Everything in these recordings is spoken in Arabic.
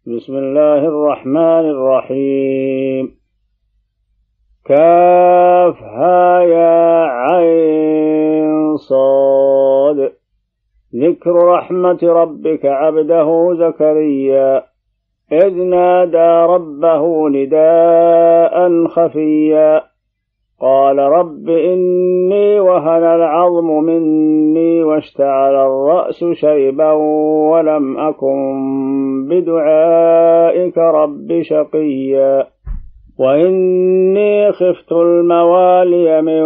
بسم الله الرحمن الرحيم. كافها يا عين صاد. ذكر رحمة ربك عبده زكريا إذ نادى ربه نداء خفيا قال رب إني وهن العظم مني واشتعل الرأس شيبا ولم أكن بدعائك رب شقيا وإني خفت الموالي من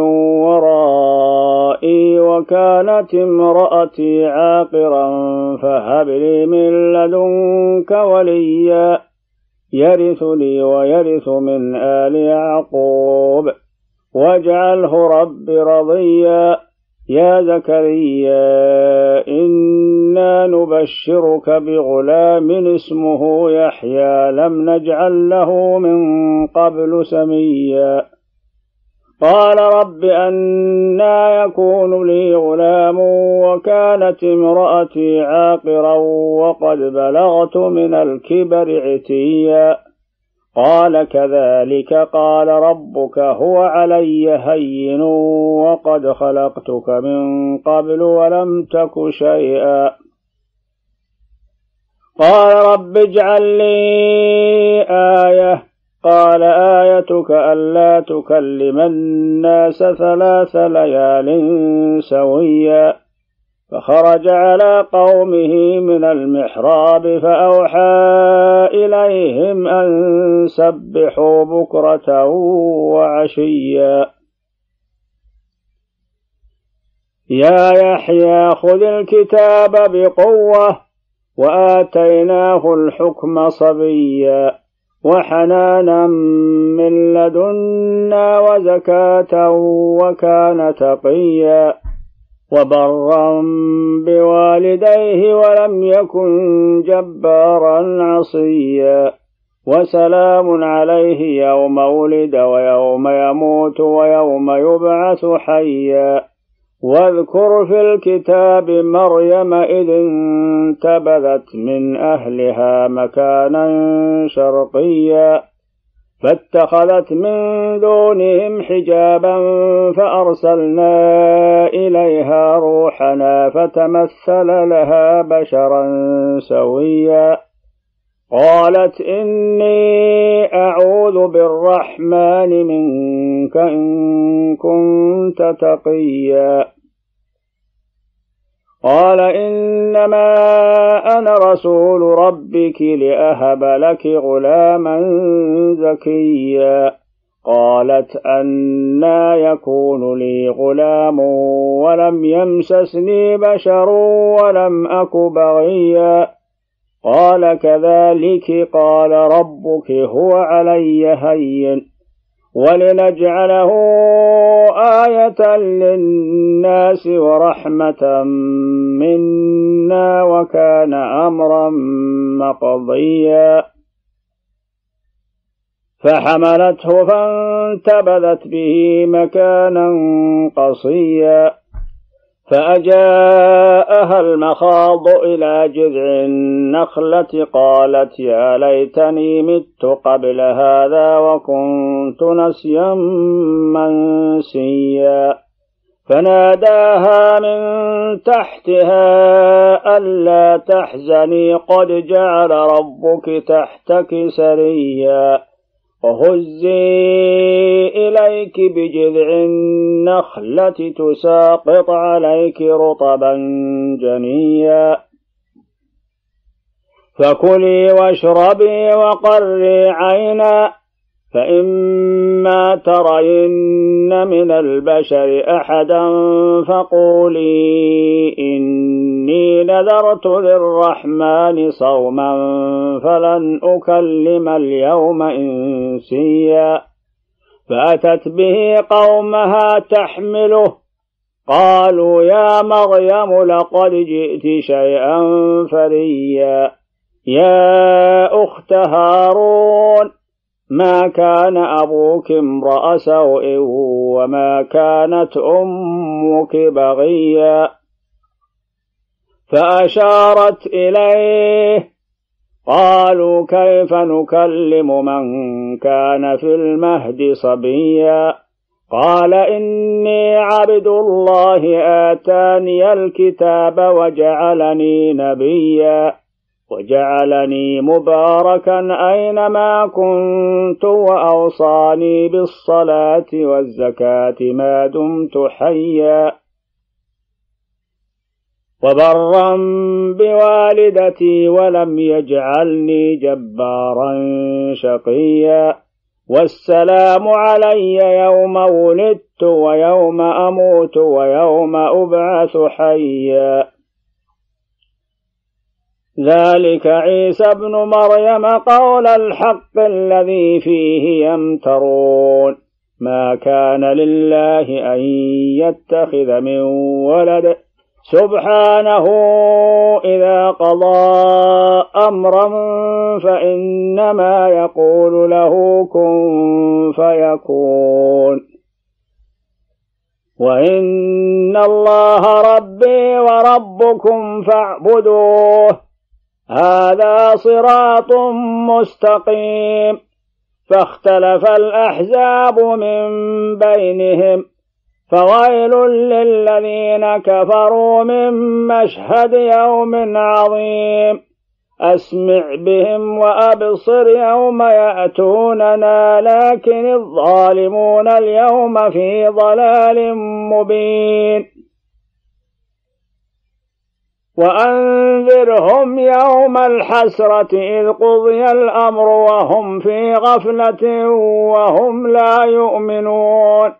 ورائي وكانت امرأتي عاقرا فهب لي من لدنك وليا يرثني ويرث من آل يعقوب واجعله رب رضيا يا زكريا إنا نبشرك بغلام اسمه يحيى لم نجعل له من قبل سميا قال رب أنى يكون لي غلام وكانت امرأتي عاقرا وقد بلغت من الكبر عتيا قال كذلك قال ربك هو علي هين وقد خلقتك من قبل ولم تك شيئا قال رب اجعل لي آية قال آيتك ألا تكلم الناس 3 ليال سويا فخرج على قومه من المحراب فأوحى إليهم أن سبحوا بكرة وعشيا يا يحيى خذ الكتاب بقوة وآتيناه الحكم صبيا وحنانا من لدنا وزكاة وكان تقيا وبرا بوالديه ولم يكن جبارا عصيا وسلام عليه يوم ولد ويوم يموت ويوم يبعث حيا واذكر في الكتاب مريم إذ انتبذت من أهلها مكانا شرقيا فاتخذت من دونهم حجابا فأرسلنا إليها روحنا فتمثل لها بشرا سويا قالت إني أعوذ بالرحمن منك إن كنت تقيا قال إنما أنا رسول ربك لأهب لك غلاما زكيا قالت أنى يكون لي غلام ولم يمسسني بشر ولم أك بغيا قال كذلك قال ربك هو علي هين ولنجعله آية للناس ورحمة منا وكان أمرا مقضيا فحملته فانتبذت به مكانا قصيا فأجاءها المخاض إلى جذع النخلة قالت يا ليتني مت قبل هذا وكنت نسيا منسيا فناداها من تحتها ألا تحزني قد جعل ربك تحتك سريا وهزي إليك بجذع النخلة تساقط عليك رطبا جنيا فكلي واشربي وقري عينا فإما ترين من البشر أحدا فقولي إني نذرت للرحمن صوما فلن أكلم اليوم إنسيا فأتت به قومها تحمله قالوا يا مريم لقد جئت شيئا فريا يا أخت هارون ما كان أبوك امرأ سوء وما كانت أمك بغيا فأشارت إليه قالوا كيف نكلم من كان في المهد صبيا قال إني عبد الله آتاني الكتاب وجعلني نبيا وجعلني مباركا أينما كنت وأوصاني بالصلاة والزكاة ما دمت حيا وبرا بوالدتي ولم يجعلني جبارا شقيا والسلام علي يوم ولدت ويوم أموت ويوم أبعث حيا ذلك عيسى ابن مريم قول الحق الذي فيه يمترون ما كان لله أن يتخذ من ولد سبحانه إذا قضى أمرا فإنما يقول له كن فيكون وإن الله ربي وربكم فاعبدوه هذا صراط مستقيم فاختلف الأحزاب من بينهم فويل للذين كفروا من مشهد يوم عظيم أسمع بهم وأبصر يوم يأتوننا لكن الظالمون اليوم في ضلال مبين وأنذرهم يوم الحسرة إذ قضي الأمر وهم في غفلة وهم لا يؤمنون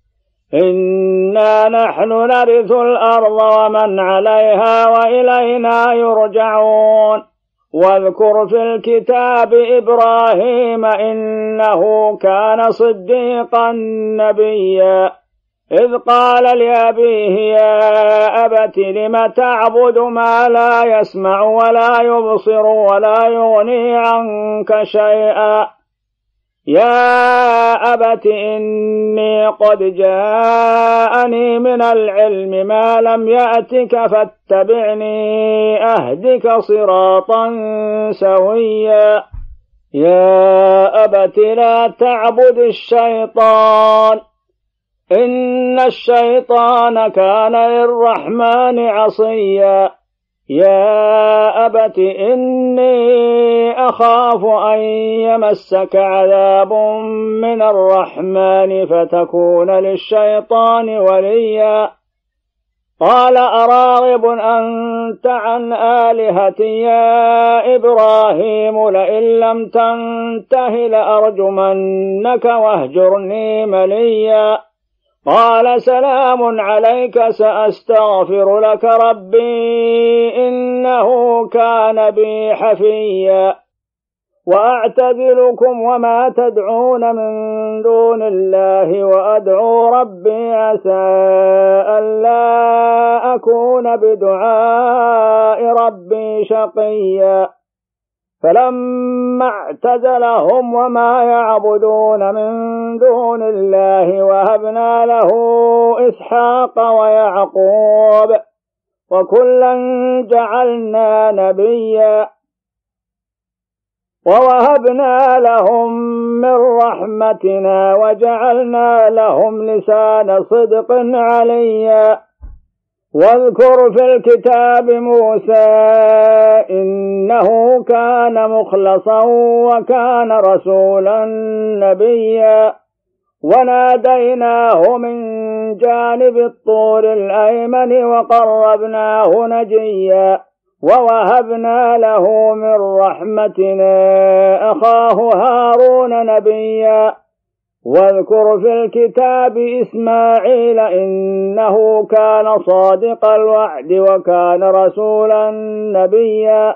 إنا نحن نرث الأرض ومن عليها وإلينا يرجعون واذكر في الكتاب إبراهيم إنه كان صديقا نبيا إذ قال لأبيه يا أبت لم تعبد ما لا يسمع ولا يبصر ولا يغني عنك شيئا يا أبت إني قد جاءني من العلم ما لم يأتك فاتبعني أهدك صراطا سويا يا أبت لا تعبد الشيطان إن الشيطان كان للرحمن عصيا يا أبت إني أخاف أن يمسك عذاب من الرحمن فتكون للشيطان وليا قال أراغب أنت عن آلهتي يا إبراهيم لئن لم تنته لأرجمنك واهجرني مليا قال سلام عليك سأستغفر لك ربي إنه كان بي حفيا وأعتزلكم وما تدعون من دون الله وأدعو ربي عسى ألا أكون بدعاء ربي شقيا فلما اعتزلهم وما يعبدون من دون الله وهبنا له إسحاق ويعقوب وكلا جعلنا نبيا ووهبنا لهم من رحمتنا وجعلنا لهم لسان صدق عليا واذكر في الكتاب موسى إنه كان مخلصا وكان رسولا نبيا وناديناه من جانب الطور الأيمن وقربناه نجيا ووهبنا له من رحمتنا أخاه هارون نبيا واذكر في الكتاب إسماعيل إنه كان صادق الوعد وكان رسولا نبيا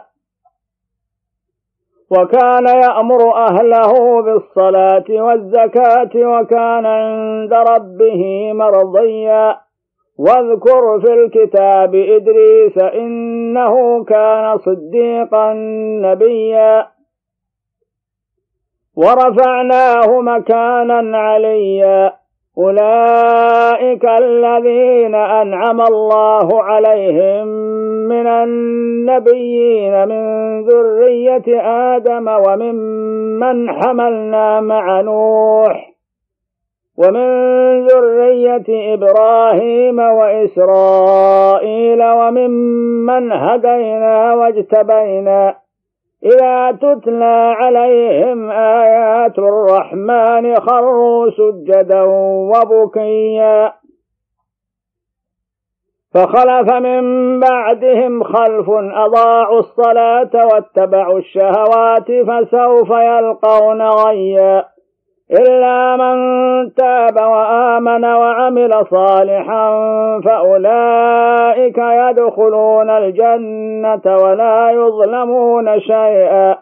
وكان يأمر أهله بالصلاة والزكاة وكان عند ربه مرضيا واذكر في الكتاب إدريس إنه كان صديقا نبيا ورفعناه مكانا عليا أولئك الذين أنعم الله عليهم من النبيين من ذرية آدم وممن حملنا مع نوح ومن ذرية إبراهيم وإسرائيل وممن هدينا واجتبينا إذا تتلى عليهم آيات الرحمن خروا سجدا وبكيا فخلف من بعدهم خلف أضاعوا الصلاة واتبعوا الشهوات فسوف يلقون غيا إلا من تاب وآمن وعمل صالحا فأولئك يدخلون الجنة ولا يظلمون شيئا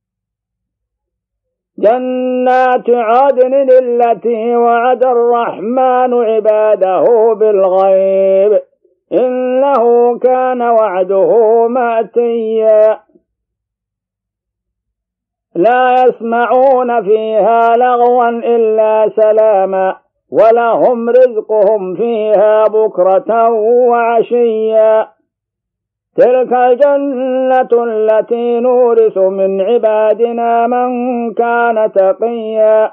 جنات عدن التي وعد الرحمن عباده بالغيب إنه كان وعده مأتيا لا يسمعون فيها لغوا إلا سلاما ولهم رزقهم فيها بكرة وعشيا تلك الجنة التي نورث من عبادنا من كان تقيا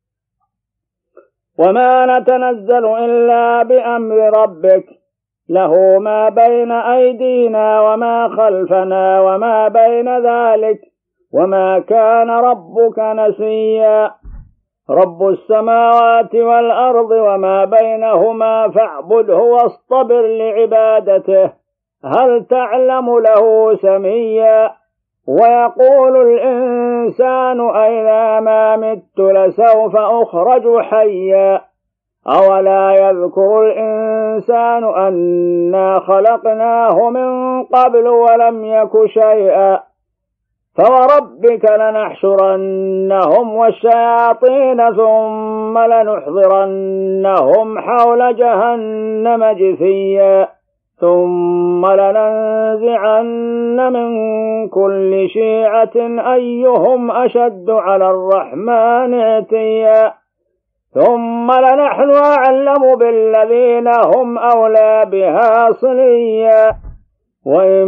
وما نتنزل إلا بأمر ربك له ما بين أيدينا وما خلفنا وما بين ذلك وما كان ربك نسيا رب السماوات والأرض وما بينهما فاعبده واصطبر لعبادته هل تعلم له سميا ويقول الإنسان أئذا ما مت لسوف أخرج حيا أولا يذكر الإنسان أنا خلقناه من قبل ولم يك شيئا فوربك لنحشرنهم والشياطين ثم لنحضرنهم حول جهنم جثيا ثم لننزعن من كل شيعة أيهم أشد على الرحمن عتيا ثم لنحن أعلم بالذين هم أولى بها صليا وإن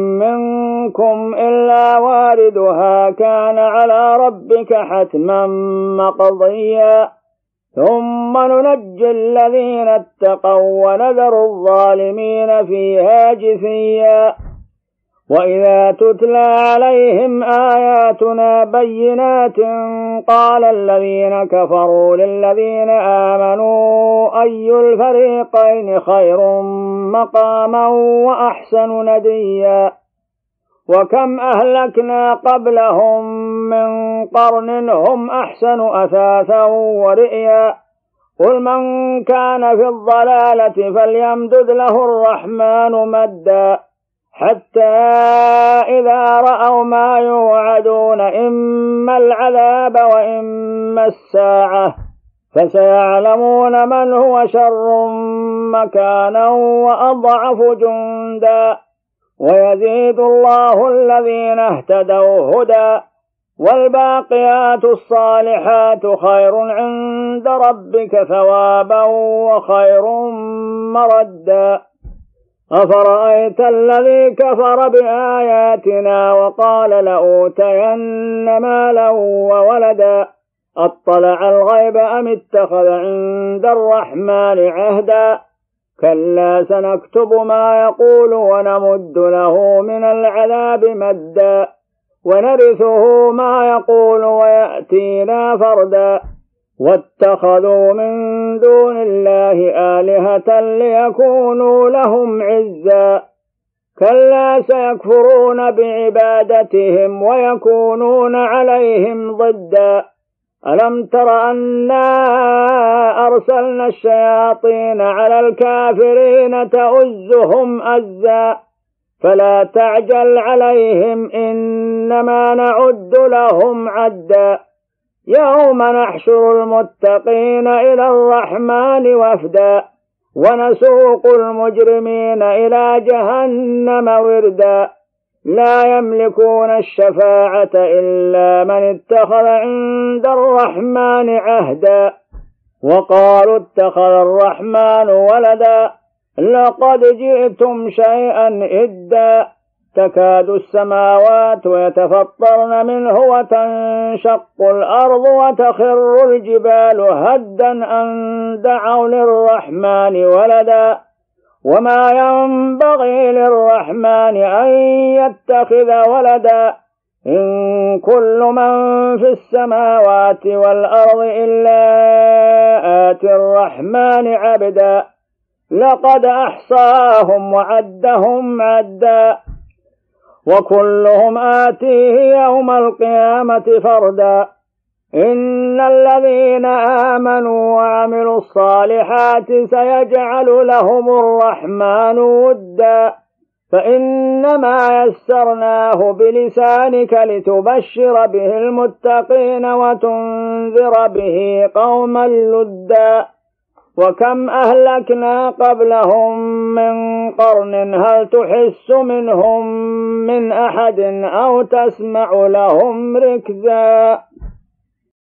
منكم إلا واردها كان على ربك حتما مقضيا ثم ننجي الذين اتقوا ونذر الظالمين فيها جثيا وإذا تتلى عليهم آياتنا بينات قال الذين كفروا للذين آمنوا أي الفريقين خير مقاما وأحسن نديا وكم أهلكنا قبلهم من قرن هم أحسن أثاثا ورئيا قل من كان في الضلالة فليمدد له الرحمن مدا حتى إذا رأوا ما يوعدون إما العذاب وإما الساعة فسيعلمون من هو شر مكانا وأضعف جندا ويزيد الله الذين اهتدوا هدى والباقيات الصالحات خير عند ربك ثوابا وخير مردا أفرأيت الذي كفر بآياتنا وقال لأوتين مالا وولدا أطلع الغيب أم اتخذ عند الرحمن عهدا كلا سنكتب ما يقول ونمد له من العذاب مدا ونرثه ما يقول ويأتينا فردا واتخذوا من دون الله آلهة ليكونوا لهم عزا كلا سيكفرون بعبادتهم ويكونون عليهم ضدا ألم تر أنا أرسلنا الشياطين على الكافرين تؤزهم أزا فلا تعجل عليهم إنما نعد لهم عدا يوم نحشر المتقين إلى الرحمن وفدا ونسوق المجرمين إلى جهنم وردا لا يملكون الشفاعة إلا من اتخذ عند الرحمن عهدا وقالوا اتخذ الرحمن ولدا لقد جئتم شيئا إدا تكاد السماوات يتفطرن منه وتنشق الأرض وتخر الجبال هدا أن دعوا للرحمن ولدا وما ينبغي للرحمن أن يتخذ ولدا إن كل من في السماوات والأرض إلا آتي الرحمن عبدا لقد أحصاهم وعدهم عدا وكلهم آتيه يوم القيامة فردا إن الذين آمنوا وعملوا الصالحات سيجعل لهم الرحمن ودا فإنما يسرناه بلسانك لتبشر به المتقين وتنذر به قوما لدا وكم أهلكنا قبلهم من قرن هل تحس منهم من أحد أو تسمع لهم ركزا